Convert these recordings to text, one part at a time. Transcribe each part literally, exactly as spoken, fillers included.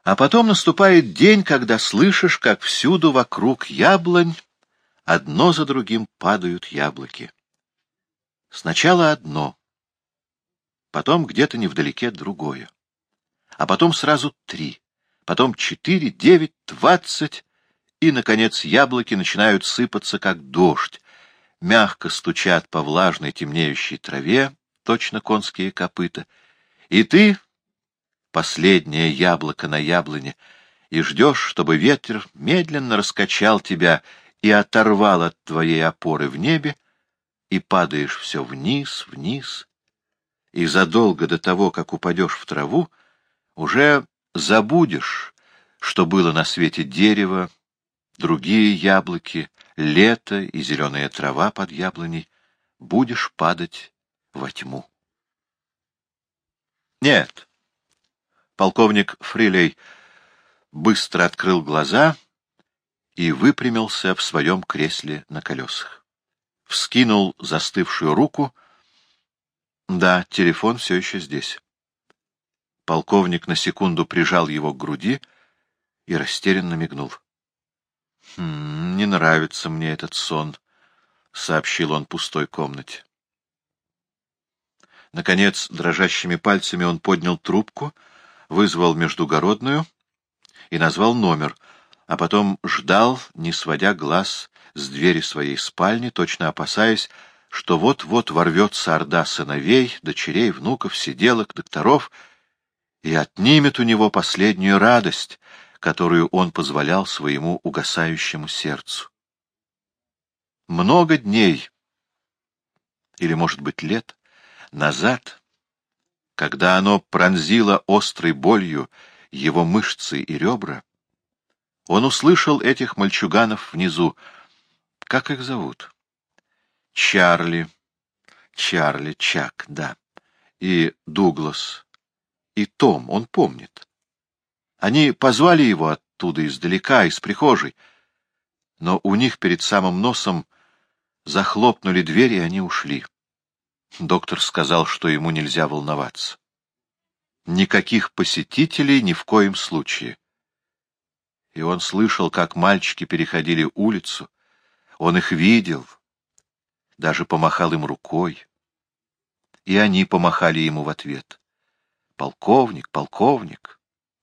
А потом наступает день, когда слышишь, как всюду вокруг яблонь одно за другим падают яблоки. Сначала одно, потом где-то невдалеке другое, а потом сразу три, потом четыре, девять, двадцать, и, наконец, яблоки начинают сыпаться, как дождь, мягко стучат по влажной темнеющей траве, точно конские копыта, и ты, последнее яблоко на яблоне, и ждешь, чтобы ветер медленно раскачал тебя и оторвал от твоей опоры в небе, и падаешь все вниз, вниз, и задолго до того, как упадешь в траву, уже забудешь, что было на свете дерево, другие яблоки, лето и зеленая трава под яблоней, будешь падать во тьму. Нет. Полковник Фрилей быстро открыл глаза и выпрямился в своем кресле на колесах. Вскинул застывшую руку. Да, телефон все еще здесь. Полковник на секунду прижал его к груди и растерянно мигнул. «Хм, не нравится мне этот сон», — сообщил он пустой комнате. Наконец, дрожащими пальцами он поднял трубку, вызвал междугородную и назвал номер, а потом ждал, не сводя глаз с двери своей спальни, точно опасаясь, что вот-вот ворвется орда сыновей, дочерей, внуков, сиделок, докторов и отнимет у него последнюю радость, которую он позволял своему угасающему сердцу. Много дней, или, может быть, лет, назад, когда оно пронзило острой болью его мышцы и ребра, он услышал этих мальчуганов внизу. Как их зовут? Чарли, Чарли, Чак, да, и Дуглас, и Том, он помнит. Они позвали его оттуда издалека, из прихожей, но у них перед самым носом захлопнули дверь, и они ушли. Доктор сказал, что ему нельзя волноваться. Никаких посетителей ни в коем случае. И он слышал, как мальчики переходили улицу, он их видел, даже помахал им рукой. И они помахали ему в ответ. «Полковник, полковник!»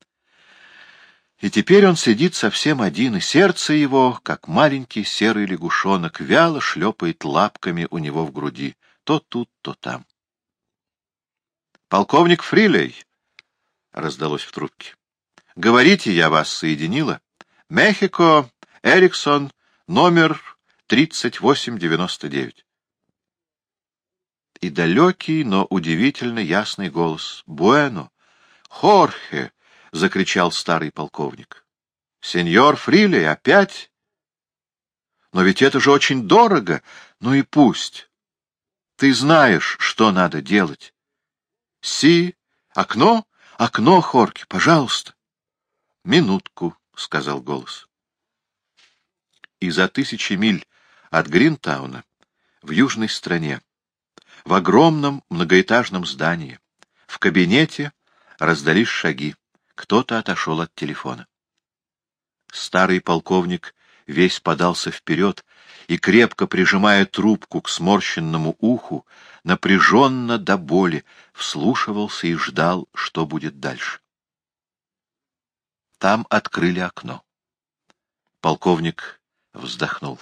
И теперь он сидит совсем один, и сердце его, как маленький серый лягушонок, вяло шлепает лапками у него в груди, то тут, то там. «Полковник Фрилей!» — раздалось в трубке. «Говорите, я вас соединила. Мехико, Эриксон, номер тридцать восемь девяносто девять». И далекий, но удивительно ясный голос. «Буэно! Хорхе!» — закричал старый полковник. «Сеньор Фрилей, опять? Но ведь это же очень дорого. Ну и пусть. Ты знаешь, что надо делать. Си, окно, окно, Хорхе, пожалуйста». «Минутку», — сказал голос. И за тысячи миль от Гринтауна, в южной стране, в огромном многоэтажном здании, в кабинете раздались шаги. Кто-то отошел от телефона. Старый полковник весь подался вперед и, крепко прижимая трубку к сморщенному уху, напряженно до боли вслушивался и ждал, что будет дальше. Там открыли окно. Полковник вздохнул.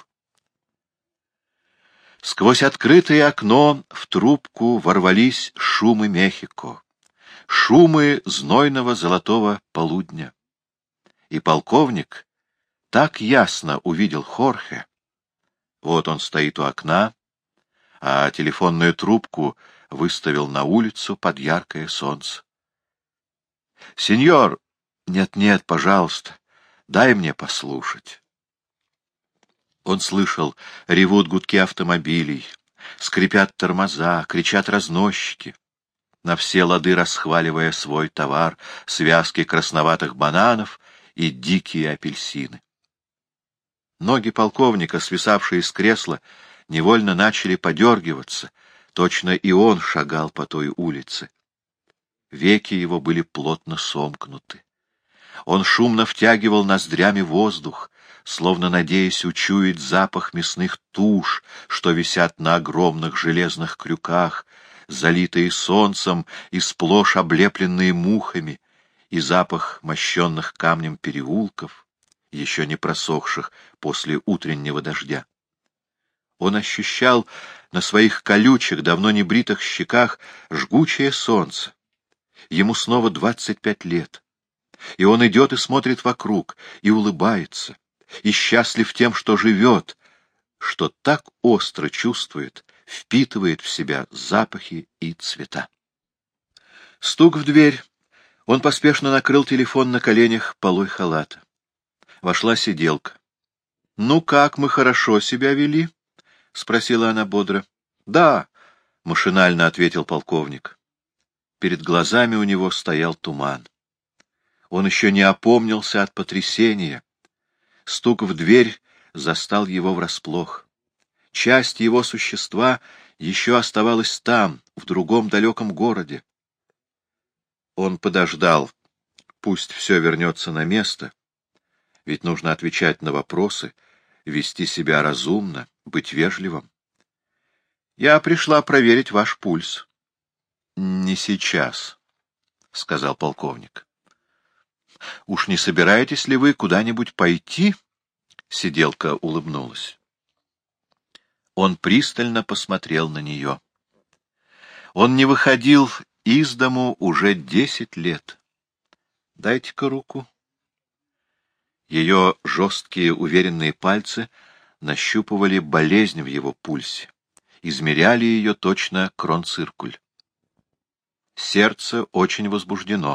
Сквозь открытое окно в трубку ворвались шумы Мехико, шумы знойного золотого полудня. И полковник так ясно увидел Хорхе. Вот он стоит у окна, а телефонную трубку выставил на улицу под яркое солнце. — Сеньор! Нет-нет, пожалуйста, дай мне послушать. Он слышал, ревут гудки автомобилей, скрипят тормоза, кричат разносчики, на все лады расхваливая свой товар, связки красноватых бананов и дикие апельсины. Ноги полковника, свисавшие с кресла, невольно начали подергиваться, точно и он шагал по той улице. Веки его были плотно сомкнуты. Он шумно втягивал ноздрями воздух, словно надеясь учуять запах мясных туш, что висят на огромных железных крюках, залитые солнцем и сплошь облепленные мухами, и запах мощенных камнем переулков, еще не просохших после утреннего дождя. Он ощущал на своих колючих, давно не бритых щеках жгучее солнце. Ему снова двадцать пять лет. И он идет и смотрит вокруг, и улыбается, и счастлив тем, что живет, что так остро чувствует, впитывает в себя запахи и цвета. Стук в дверь. Он поспешно накрыл телефон на коленях полой халата. Вошла сиделка. — Ну как, мы хорошо себя вели? — спросила она бодро. — Да, — машинально ответил полковник. Перед глазами у него стоял туман. Он еще не опомнился от потрясения. Стук в дверь застал его врасплох. Часть его существа еще оставалась там, в другом далеком городе. Он подождал, пусть все вернется на место, ведь нужно отвечать на вопросы, вести себя разумно, быть вежливым. Я пришла проверить ваш пульс. — Не сейчас, — сказал полковник. — Уж не собираетесь ли вы куда-нибудь пойти? — сиделка улыбнулась. Он пристально посмотрел на нее. Он не выходил из дому уже десять лет. Дайте-ка руку. Ее жесткие уверенные пальцы нащупывали болезнь в его пульсе, измеряли ее точно кронциркуль. Сердце очень возбуждено.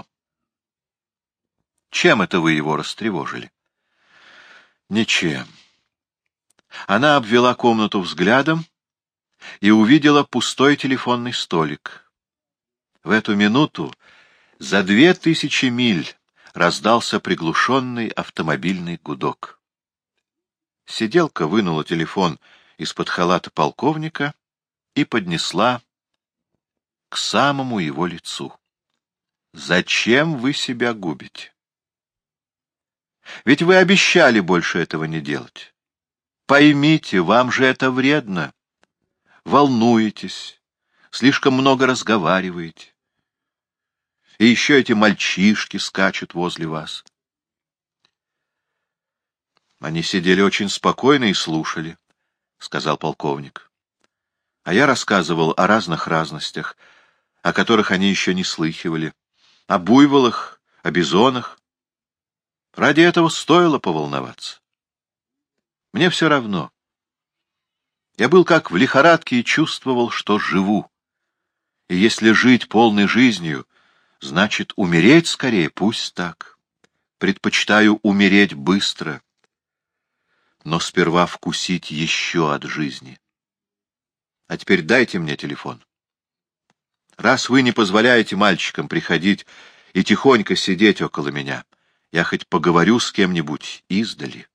Чем это вы его растревожили? Ничем. Она обвела комнату взглядом и увидела пустой телефонный столик. В эту минуту за две тысячи миль раздался приглушенный автомобильный гудок. Сиделка вынула телефон из-под халата полковника и поднесла к самому его лицу. «Зачем вы себя губите? Ведь вы обещали больше этого не делать. Поймите, вам же это вредно. Волнуетесь, слишком много разговариваете. И еще эти мальчишки скачут возле вас». Они сидели очень спокойно и слушали, — сказал полковник. А я рассказывал о разных разностях, о которых они еще не слыхивали, о буйволах, о бизонах. Ради этого стоило поволноваться. Мне все равно. Я был как в лихорадке и чувствовал, что живу. И если жить полной жизнью, значит, умереть скорее, пусть так. Предпочитаю умереть быстро, но сперва вкусить еще от жизни. А теперь дайте мне телефон. Раз вы не позволяете мальчикам приходить и тихонько сидеть около меня, я хоть поговорю с кем-нибудь издали.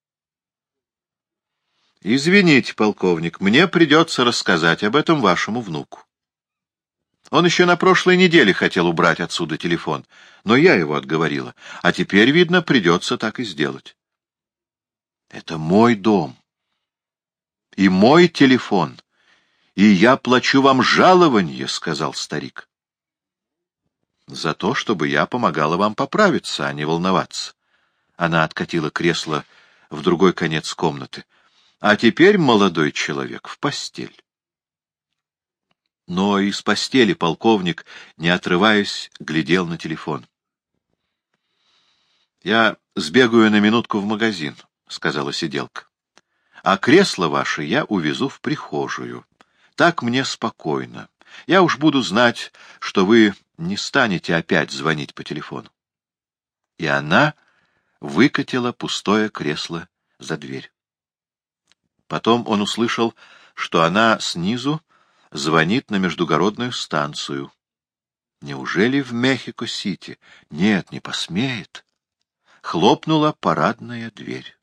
Извините, полковник, мне придется рассказать об этом вашему внуку. Он еще на прошлой неделе хотел убрать отсюда телефон, но я его отговорила, а теперь, видно, придется так и сделать. Это мой дом и мой телефон, и я плачу вам жалованье, — сказал старик. За то, чтобы я помогала вам поправиться, а не волноваться. Она откатила кресло в другой конец комнаты. А теперь, молодой человек, в постель. Но из постели полковник, не отрываясь, глядел на телефон. — Я сбегаю на минутку в магазин, — сказала сиделка. — А кресло ваше я увезу в прихожую. Так мне спокойно. Я уж буду знать, что вы не станете опять звонить по телефону. И она выкатила пустое кресло за дверь. Потом он услышал, что она снизу звонит на междугородную станцию. Неужели в Мехико-Сити? Нет, не посмеет. Хлопнула парадная дверь.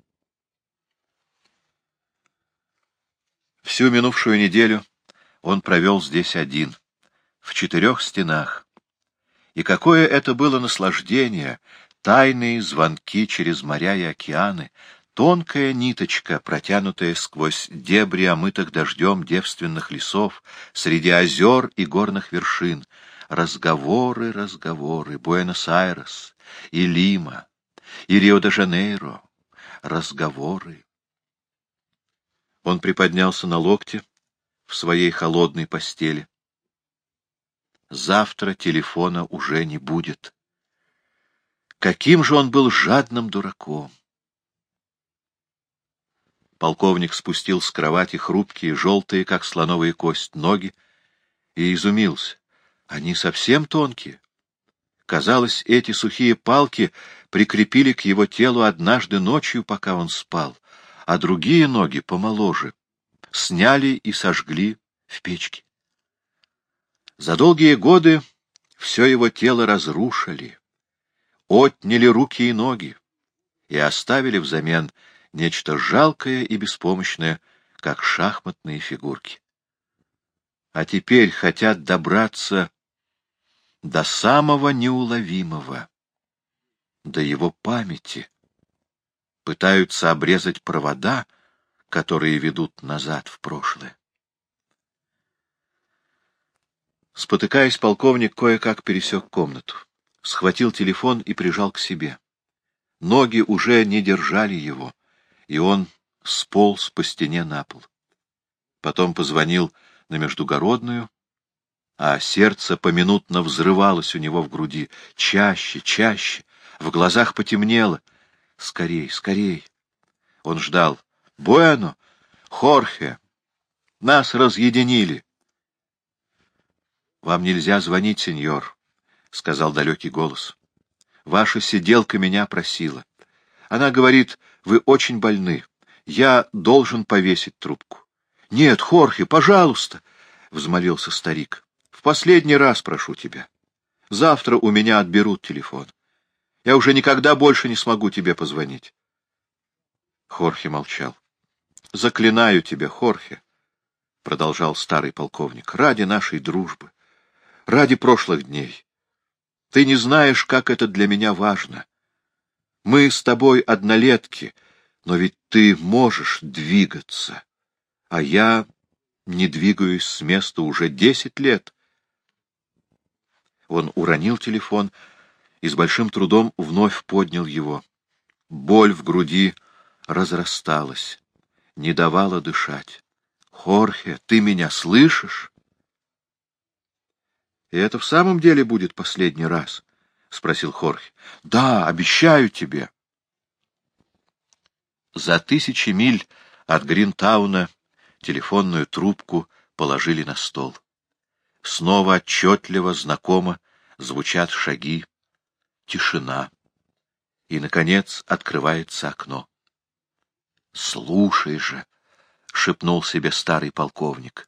Всю минувшую неделю он провел здесь один, в четырех стенах. И какое это было наслаждение тайные звонки через моря и океаны, тонкая ниточка, протянутая сквозь дебри омытых дождем девственных лесов, среди озер и горных вершин. Разговоры, разговоры, Буэнос-Айрес и Лима, и Рио-де-Жанейро. Разговоры. Он приподнялся на локте в своей холодной постели. Завтра телефона уже не будет. Каким же он был жадным дураком! Полковник спустил с кровати хрупкие, желтые, как слоновая кость, ноги и изумился. Они совсем тонкие. Казалось, эти сухие палки прикрепили к его телу однажды ночью, пока он спал, а другие ноги, помоложе, сняли и сожгли в печке. За долгие годы все его тело разрушили, отняли руки и ноги и оставили взамен нечто жалкое и беспомощное, как шахматные фигурки. А теперь хотят добраться до самого неуловимого, до его памяти. Пытаются обрезать провода, которые ведут назад в прошлое. Спотыкаясь, полковник кое-как пересек комнату, схватил телефон и прижал к себе. Ноги уже не держали его, и он сполз по стене на пол. Потом позвонил на междугородную, а сердце поминутно взрывалось у него в груди. Чаще, чаще, в глазах потемнело. Скорей, скорей. Он ждал. «Буэно! Хорхе! Нас разъединили!» «Вам нельзя звонить, сеньор», — сказал далекий голос. «Ваша сиделка меня просила. Она говорит, вы очень больны. Я должен повесить трубку». «Нет, Хорхе, пожалуйста!» — взмолился старик. «В последний раз прошу тебя. Завтра у меня отберут телефон. Я уже никогда больше не смогу тебе позвонить». Хорхе молчал. «Заклинаю тебя, Хорхе», — продолжал старый полковник, — «ради нашей дружбы, ради прошлых дней. Ты не знаешь, как это для меня важно. Мы с тобой однолетки, но ведь ты можешь двигаться, а я не двигаюсь с места уже десять лет». Он уронил телефон и с большим трудом вновь поднял его. Боль в груди разрасталась, не давала дышать. «Хорхе, ты меня слышишь?» «И это в самом деле будет последний раз?» — спросил Хорхе. «Да, обещаю тебе». За тысячи миль от Гринтауна телефонную трубку положили на стол. Снова отчетливо, знакомо звучат шаги, тишина. И, наконец, открывается окно. «Слушай же!» — шепнул себе старый полковник.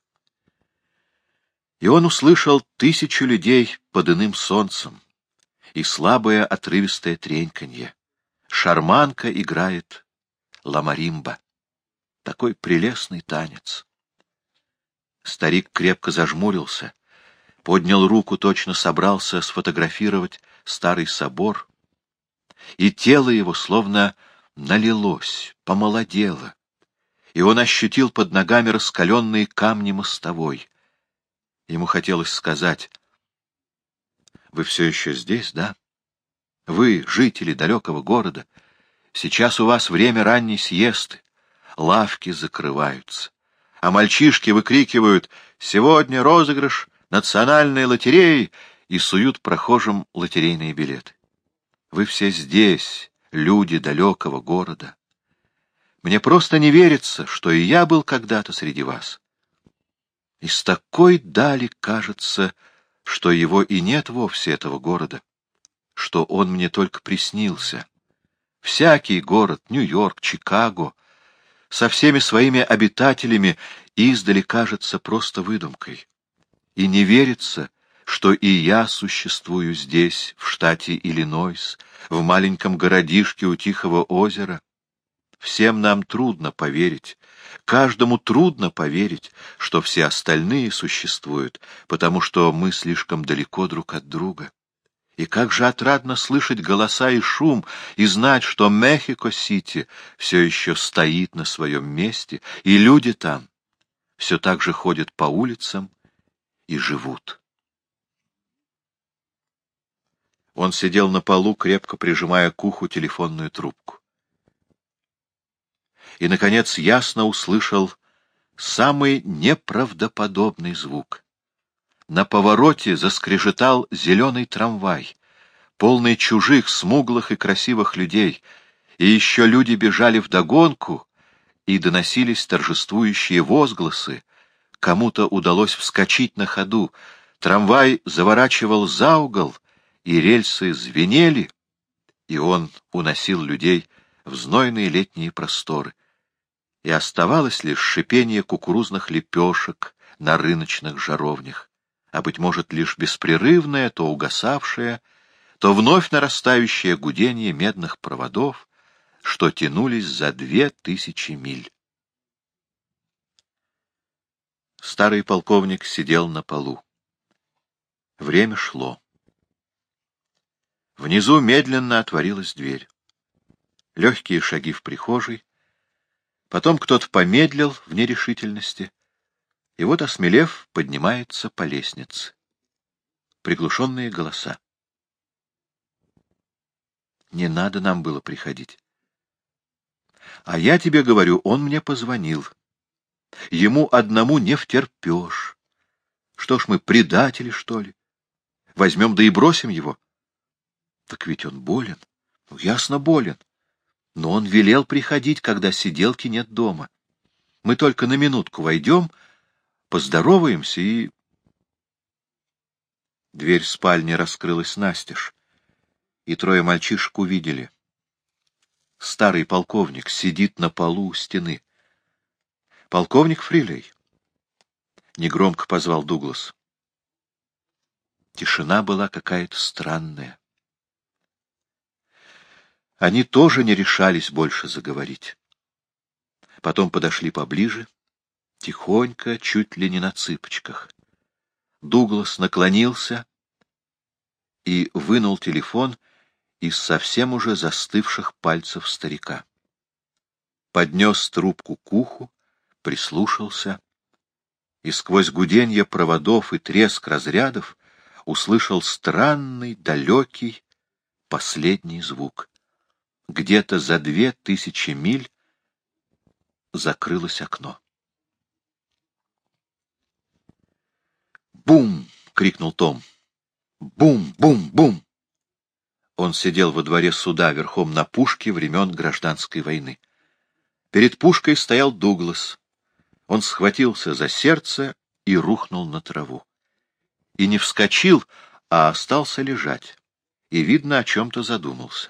И он услышал тысячу людей под иным солнцем и слабое отрывистое треньканье. Шарманка играет ла-маримба. Такой прелестный танец. Старик крепко зажмурился, поднял руку, точно собрался сфотографировать старый собор, и тело его словно налилось, помолодело, и он ощутил под ногами раскаленные камни мостовой. Ему хотелось сказать: «Вы все еще здесь, да? Вы, жители далекого города, сейчас у вас время ранней сиесты, лавки закрываются, а мальчишки выкрикивают: «Сегодня розыгрыш национальной лотереи!» и суют прохожим лотерейные билеты. Вы все здесь, люди далекого города. Мне просто не верится, что и я был когда-то среди вас. Из такой дали кажется, что его и нет вовсе, этого города, что он мне только приснился. Всякий город, Нью-Йорк, Чикаго, со всеми своими обитателями издали кажется просто выдумкой. И не верится, что и я существую здесь, в штате Иллинойс, в маленьком городишке у Тихого озера. Всем нам трудно поверить, каждому трудно поверить, что все остальные существуют, потому что мы слишком далеко друг от друга. И как же отрадно слышать голоса и шум, и знать, что Мехико-Сити все еще стоит на своем месте, и люди там все так же ходят по улицам и живут. Он сидел на полу, крепко прижимая к уху телефонную трубку. И, наконец, ясно услышал самый неправдоподобный звук. На повороте заскрежетал зеленый трамвай, полный чужих, смуглых и красивых людей, и еще люди бежали вдогонку, и доносились торжествующие возгласы. Кому-то удалось вскочить на ходу, трамвай заворачивал за угол, и рельсы звенели, и он уносил людей в знойные летние просторы. И оставалось лишь шипение кукурузных лепешек на рыночных жаровнях, а, быть может, лишь беспрерывное, то угасавшее, то вновь нарастающее гудение медных проводов, что тянулись за две тысячи миль. Старый полковник сидел на полу. Время шло. Внизу медленно отворилась дверь. Легкие шаги в прихожей. Потом кто-то помедлил в нерешительности. И вот, осмелев, поднимается по лестнице. Приглушенные голоса. Не надо нам было приходить. А я тебе говорю, он мне позвонил. Ему одному не втерпешь. Что ж мы, предатели, что ли? Возьмем да и бросим его. Так ведь он болен. Ну, ясно, болен. Но он велел приходить, когда сиделки нет дома. Мы только на минутку войдем, поздороваемся и... Дверь спальни раскрылась настежь, и трое мальчишек увидели. Старый полковник сидит на полу у стены. «Полковник Фрилей!» — негромко позвал Дуглас. Тишина была какая-то странная. Они тоже не решались больше заговорить. Потом подошли поближе, тихонько, чуть ли не на цыпочках. Дуглас наклонился и вынул телефон из совсем уже застывших пальцев старика. Поднес трубку к уху, прислушался, и сквозь гуденье проводов и треск разрядов услышал странный, далекий, последний звук. Где-то за две тысячи миль закрылось окно. «Бум!» — крикнул Том. «Бум! Бум! Бум!» Он сидел во дворе суда верхом на пушке времен Гражданской войны. Перед пушкой стоял Дуглас. Он схватился за сердце и рухнул на траву. И не вскочил, а остался лежать. И, видно, о чем-то задумался.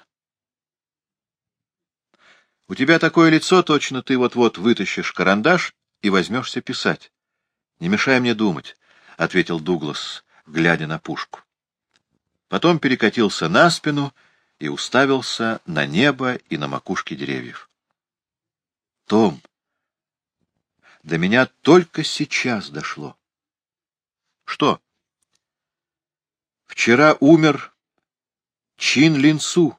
— У тебя такое лицо, точно ты вот-вот вытащишь карандаш и возьмешься писать. — Не мешай мне думать, — ответил Дуглас, глядя на пушку. Потом перекатился на спину и уставился на небо и на макушки деревьев. — Том, до меня только сейчас дошло. — Что? — Вчера умер Чин Линсу.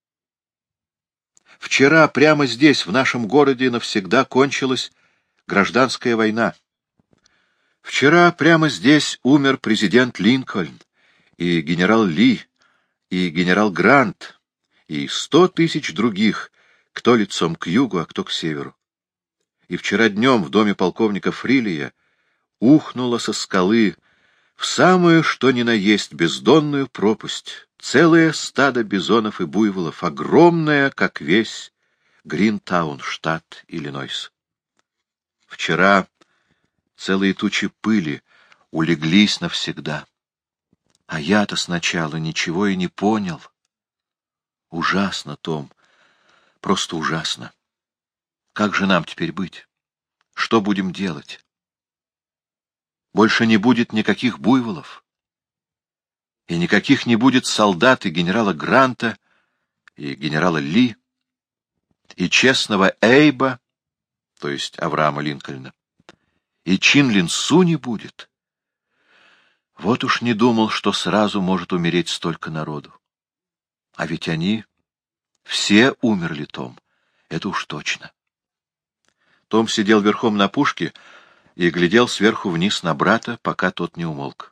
Вчера прямо здесь, в нашем городе, навсегда кончилась гражданская война. Вчера прямо здесь умер президент Линкольн, и генерал Ли, и генерал Грант, и сто тысяч других, кто лицом к югу, а кто к северу. И вчера днем в доме полковника Фрилия ухнуло со скалы в самую, что ни на есть, бездонную пропасть целое стадо бизонов и буйволов, огромное, как весь Гринтаун, штат Иллинойс. Вчера целые тучи пыли улеглись навсегда. А я-то сначала ничего и не понял. Ужасно, Том, просто ужасно. Как же нам теперь быть? Что будем делать? Больше не будет никаких буйволов. И никаких не будет солдат и генерала Гранта, и генерала Ли, и честного Эйба, то есть Авраама Линкольна, и Чин Линсу не будет. Вот уж не думал, что сразу может умереть столько народу. А ведь они все умерли, Том. Это уж точно. Том сидел верхом на пушке и глядел сверху вниз на брата, пока тот не умолк.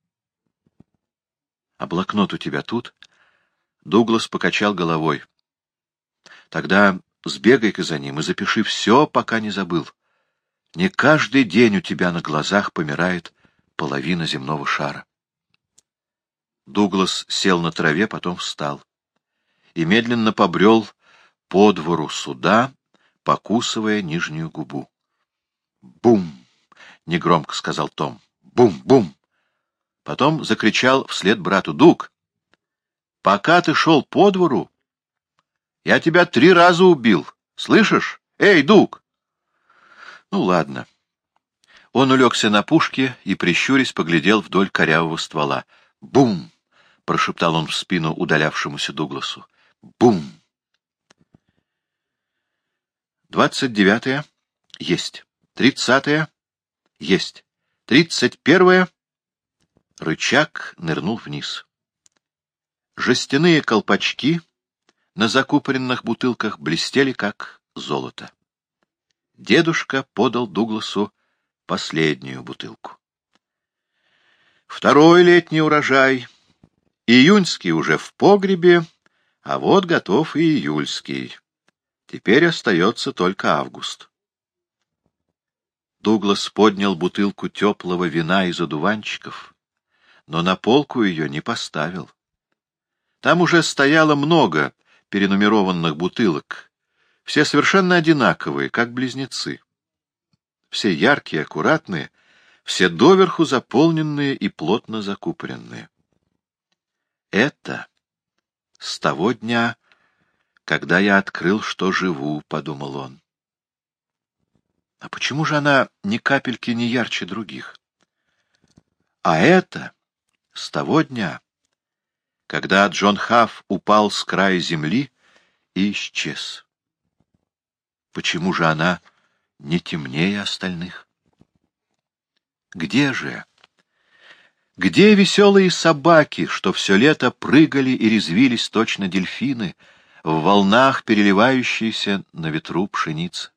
— А блокнот у тебя тут? Дуглас покачал головой. — Тогда сбегай-ка за ним и запиши все, пока не забыл. Не каждый день у тебя на глазах помирает половина земного шара. Дуглас сел на траве, потом встал и медленно побрел по двору суда, покусывая нижнюю губу. «Бум!» — негромко сказал Том. «Бум-бум!» Потом закричал вслед брату: «Дуг, пока ты шел по двору, я тебя три раза убил. Слышишь? Эй, Дуг!» «Ну, ладно». Он улегся на пушке и, прищурясь, поглядел вдоль корявого ствола. «Бум!» — прошептал он в спину удалявшемуся Дугласу. «Бум!» Двадцать девятое — есть. Тридцатое — есть. Тридцать первое — рычаг нырнул вниз. Жестяные колпачки на закупоренных бутылках блестели, как золото. Дедушка подал Дугласу последнюю бутылку. Второй летний урожай. Июньский уже в погребе, а вот готов и июльский. Теперь остается только август. Дуглас поднял бутылку теплого вина из одуванчиков, но на полку ее не поставил. Там уже стояло много перенумерованных бутылок, все совершенно одинаковые, как близнецы. Все яркие, аккуратные, все доверху заполненные и плотно закупоренные. Это с того дня, когда я открыл, что живу, — подумал он. А почему же она ни капельки не ярче других? А это с того дня, когда Джон Хафф упал с края земли и исчез. Почему же она не темнее остальных? Где же? Где веселые собаки, что все лето прыгали и резвились точно дельфины в волнах, переливающейся на ветру пшеницы?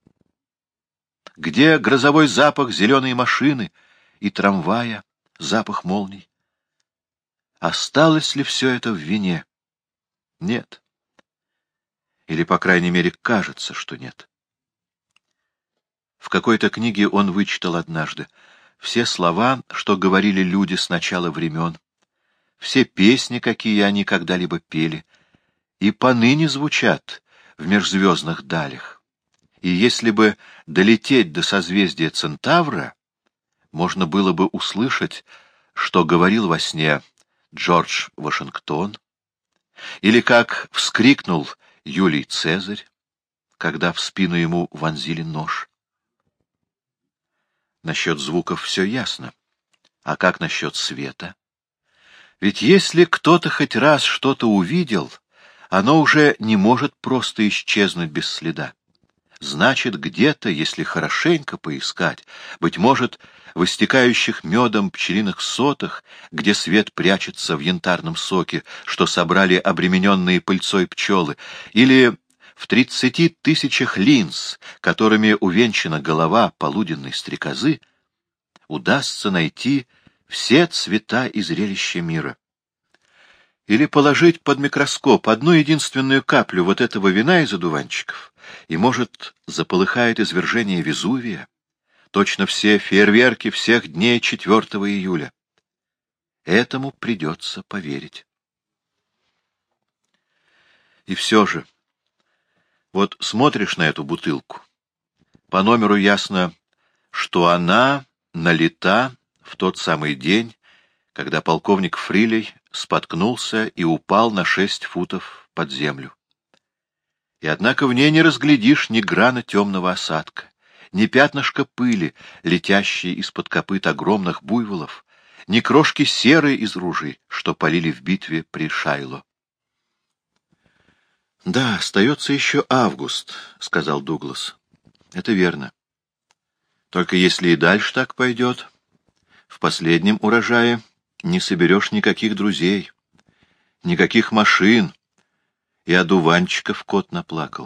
Где грозовой запах зеленой машины и трамвая, запах молний? Осталось ли все это в вине? Нет. Или, по крайней мере, кажется, что нет. В какой-то книге он вычитал однажды все слова, что говорили люди с начала времен, все песни, какие они когда-либо пели, и поныне звучат в межзвездных далях. И если бы долететь до созвездия Центавра, можно было бы услышать, что говорил во сне Джордж Вашингтон, или как вскрикнул Юлий Цезарь, когда в спину ему вонзили нож. Насчет звуков все ясно. А как насчет света? Ведь если кто-то хоть раз что-то увидел, оно уже не может просто исчезнуть без следа. Значит, где-то, если хорошенько поискать, быть может, в истекающих медом пчелиных сотах, где свет прячется в янтарном соке, что собрали обремененные пыльцой пчелы, или в тридцати тысячах линз, которыми увенчана голова полуденной стрекозы, удастся найти все цвета и зрелища мира. Или положить под микроскоп одну единственную каплю вот этого вина из одуванчиков, и, может, заполыхает извержение Везувия, точно все фейерверки всех дней четвёртого июля. Этому придется поверить. И все же, вот смотришь на эту бутылку, по номеру ясно, что она налита в тот самый день, когда полковник Фрилей споткнулся и упал на шесть футов под землю. И однако в ней не разглядишь ни грана темного осадка, ни пятнышка пыли, летящей из-под копыт огромных буйволов, ни крошки серы из ружей, что полили в битве при Шайло. — Да, остается еще август, — сказал Дуглас. — Это верно. Только если и дальше так пойдет, в последнем урожае не соберешь никаких друзей, никаких машин, и одуванчиков кот наплакал.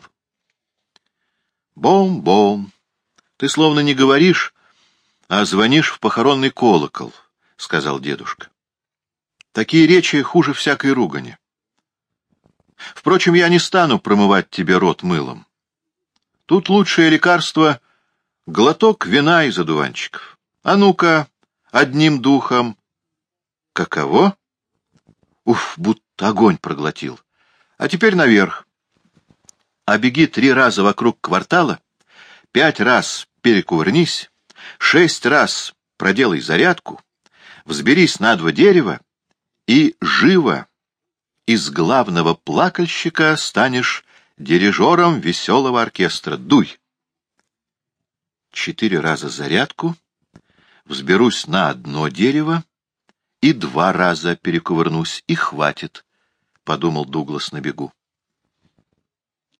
Бом-бом, ты словно не говоришь, а звонишь в похоронный колокол, — сказал дедушка. Такие речи хуже всякой ругани. Впрочем, я не стану промывать тебе рот мылом. Тут лучшее лекарство — глоток вина из одуванчиков. А ну-ка, одним духом. Каково? Уф, будто огонь проглотил. А теперь наверх. Обеги три раза вокруг квартала, пять раз перекувырнись, шесть раз проделай зарядку, взберись на два дерева и живо из главного плакальщика станешь дирижером веселого оркестра. Дуй! Четыре раза зарядку, взберусь на одно дерево и два раза перекувырнусь, и хватит, — подумал Дуглас на бегу.